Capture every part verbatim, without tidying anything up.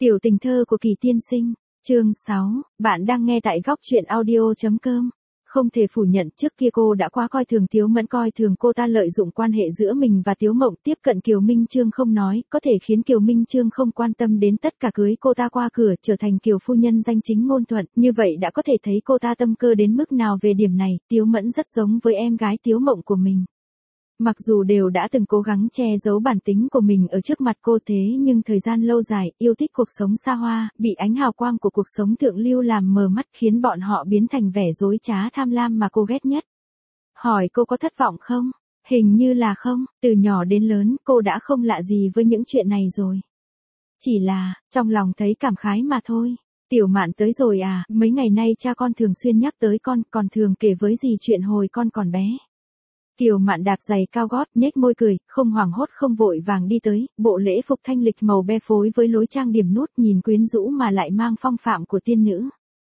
Tiểu tình thơ của Kỳ tiên sinh, chương sáu, bạn đang nghe tại góc truyện audio chấm com. Không thể phủ nhận trước kia cô đã quá coi thường Tiếu Mẫn, coi thường cô ta lợi dụng quan hệ giữa mình và Tiếu Mộng tiếp cận Kiều Minh Chương không nói, có thể khiến Kiều Minh Chương không quan tâm đến tất cả, cưới cô ta qua cửa trở thành Kiều phu nhân danh chính ngôn thuận, như vậy đã có thể thấy cô ta tâm cơ đến mức nào. Về điểm này, Tiếu Mẫn rất giống với em gái Tiếu Mộng của mình. Mặc dù đều đã từng cố gắng che giấu bản tính của mình ở trước mặt cô, thế nhưng thời gian lâu dài, yêu thích cuộc sống xa hoa, bị ánh hào quang của cuộc sống thượng lưu làm mờ mắt, khiến bọn họ biến thành vẻ dối trá tham lam mà cô ghét nhất. Hỏi cô có thất vọng không? Hình như là không, từ nhỏ đến lớn cô đã không lạ gì với những chuyện này rồi. Chỉ là, trong lòng thấy cảm khái mà thôi. Tiểu Mạn tới rồi à, mấy ngày nay cha con thường xuyên nhắc tới con, còn thường kể với dì chuyện hồi con còn bé. Kiều Mạn đạp giày cao gót, nhếch môi cười, không hoảng hốt không vội vàng đi tới, bộ lễ phục thanh lịch màu be phối với lối trang điểm nút nhìn quyến rũ mà lại mang phong phạm của tiên nữ.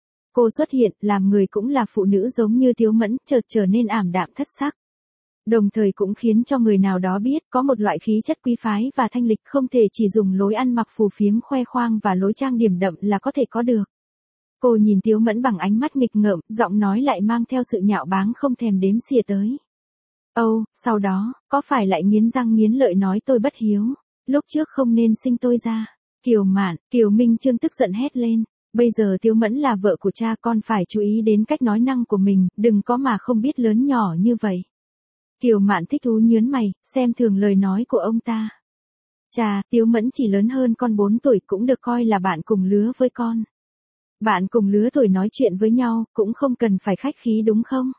Cô xuất hiện, làm người cũng là phụ nữ giống như Tiếu Mẫn, chợt trở nên ảm đạm thất sắc. Đồng thời cũng khiến cho người nào đó biết, có một loại khí chất quý phái và thanh lịch không thể chỉ dùng lối ăn mặc phù phiếm khoe khoang và lối trang điểm đậm là có thể có được. Cô nhìn Tiếu Mẫn bằng ánh mắt nghịch ngợm, giọng nói lại mang theo sự nhạo báng không thèm đếm xỉa tới. Âu, oh, sau đó, có phải lại nghiến răng nghiến lợi nói tôi bất hiếu, lúc trước không nên sinh tôi ra. Kiều Mạn, Kiều Minh Chương tức giận hét lên, bây giờ Tiếu Mẫn là vợ của cha, con phải chú ý đến cách nói năng của mình, đừng có mà không biết lớn nhỏ như vậy. Kiều Mạn thích thú nhớn mày, xem thường lời nói của ông ta. Cha, Tiếu Mẫn chỉ lớn hơn con bốn tuổi, cũng được coi là bạn cùng lứa với con. Bạn cùng lứa tuổi nói chuyện với nhau, cũng không cần phải khách khí đúng không?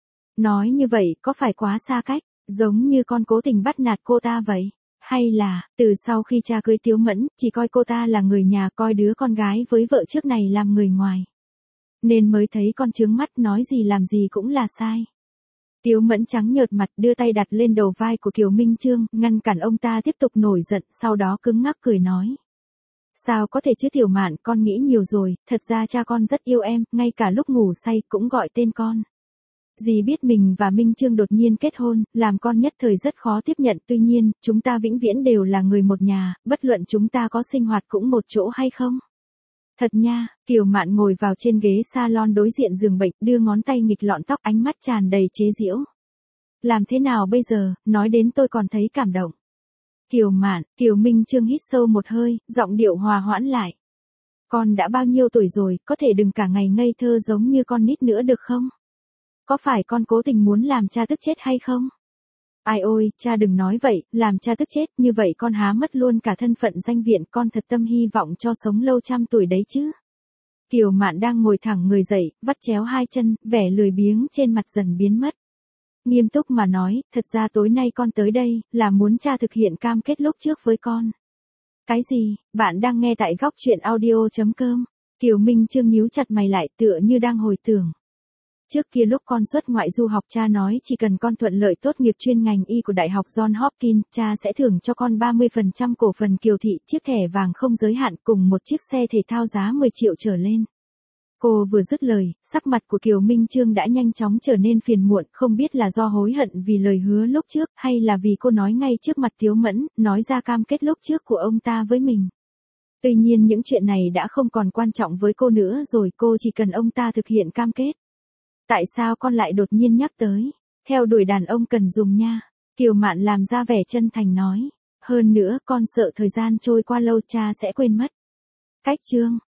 Nói như vậy có phải quá xa cách, giống như con cố tình bắt nạt cô ta vậy? Hay là, từ sau khi cha cưới Tiếu Mẫn, chỉ coi cô ta là người nhà, coi đứa con gái với vợ trước này làm người ngoài. Nên mới thấy con trướng mắt, nói gì làm gì cũng là sai. Tiếu Mẫn trắng nhợt mặt, đưa tay đặt lên đầu vai của Kiều Minh Chương, ngăn cản ông ta tiếp tục nổi giận, sau đó cứng ngắc cười nói. Sao có thể chứ Tiểu Mạn, con nghĩ nhiều rồi, thật ra cha con rất yêu em, ngay cả lúc ngủ say cũng gọi tên con. Dì biết mình và Minh Chương đột nhiên kết hôn, làm con nhất thời rất khó tiếp nhận, tuy nhiên, chúng ta vĩnh viễn đều là người một nhà, bất luận chúng ta có sinh hoạt cũng một chỗ hay không. Thật nha, Kiều Mạn ngồi vào trên ghế salon đối diện giường bệnh, đưa ngón tay nghịch lọn tóc, ánh mắt tràn đầy chế giễu. Làm thế nào bây giờ, nói đến tôi còn thấy cảm động. Kiều Mạn, Kiều Minh Chương hít sâu một hơi, giọng điệu hòa hoãn lại. Con đã bao nhiêu tuổi rồi, có thể đừng cả ngày ngây thơ giống như con nít nữa được không? Có phải con cố tình muốn làm cha tức chết hay không? Ai ôi, cha đừng nói vậy, làm cha tức chết, như vậy con há mất luôn cả thân phận danh viện, con thật tâm hy vọng cho sống lâu trăm tuổi đấy chứ. Kiều Mạn đang ngồi thẳng người dậy, vắt chéo hai chân, vẻ lười biếng trên mặt dần biến mất. Nghiêm túc mà nói, thật ra tối nay con tới đây, là muốn cha thực hiện cam kết lúc trước với con. Cái gì, bạn đang nghe tại góc truyện audio chấm com. Kiều Minh Chương nhíu chặt mày lại, tựa như đang hồi tưởng. Trước kia lúc con xuất ngoại du học, cha nói chỉ cần con thuận lợi tốt nghiệp chuyên ngành y của Đại học John Hopkins, cha sẽ thưởng cho con ba mươi phần trăm cổ phần Kiều thị, chiếc thẻ vàng không giới hạn cùng một chiếc xe thể thao giá mười triệu trở lên. Cô vừa dứt lời, sắc mặt của Kiều Minh Chương đã nhanh chóng trở nên phiền muộn, không biết là do hối hận vì lời hứa lúc trước, hay là vì cô nói ngay trước mặt Tiếu Mẫn, nói ra cam kết lúc trước của ông ta với mình. Tuy nhiên những chuyện này đã không còn quan trọng với cô nữa rồi, cô chỉ cần ông ta thực hiện cam kết. Tại sao con lại đột nhiên nhắc tới? Theo đuổi đàn ông cần dùng nha. Kiều Mạn làm ra vẻ chân thành nói. Hơn nữa, con sợ thời gian trôi qua lâu cha sẽ quên mất. Cách chương,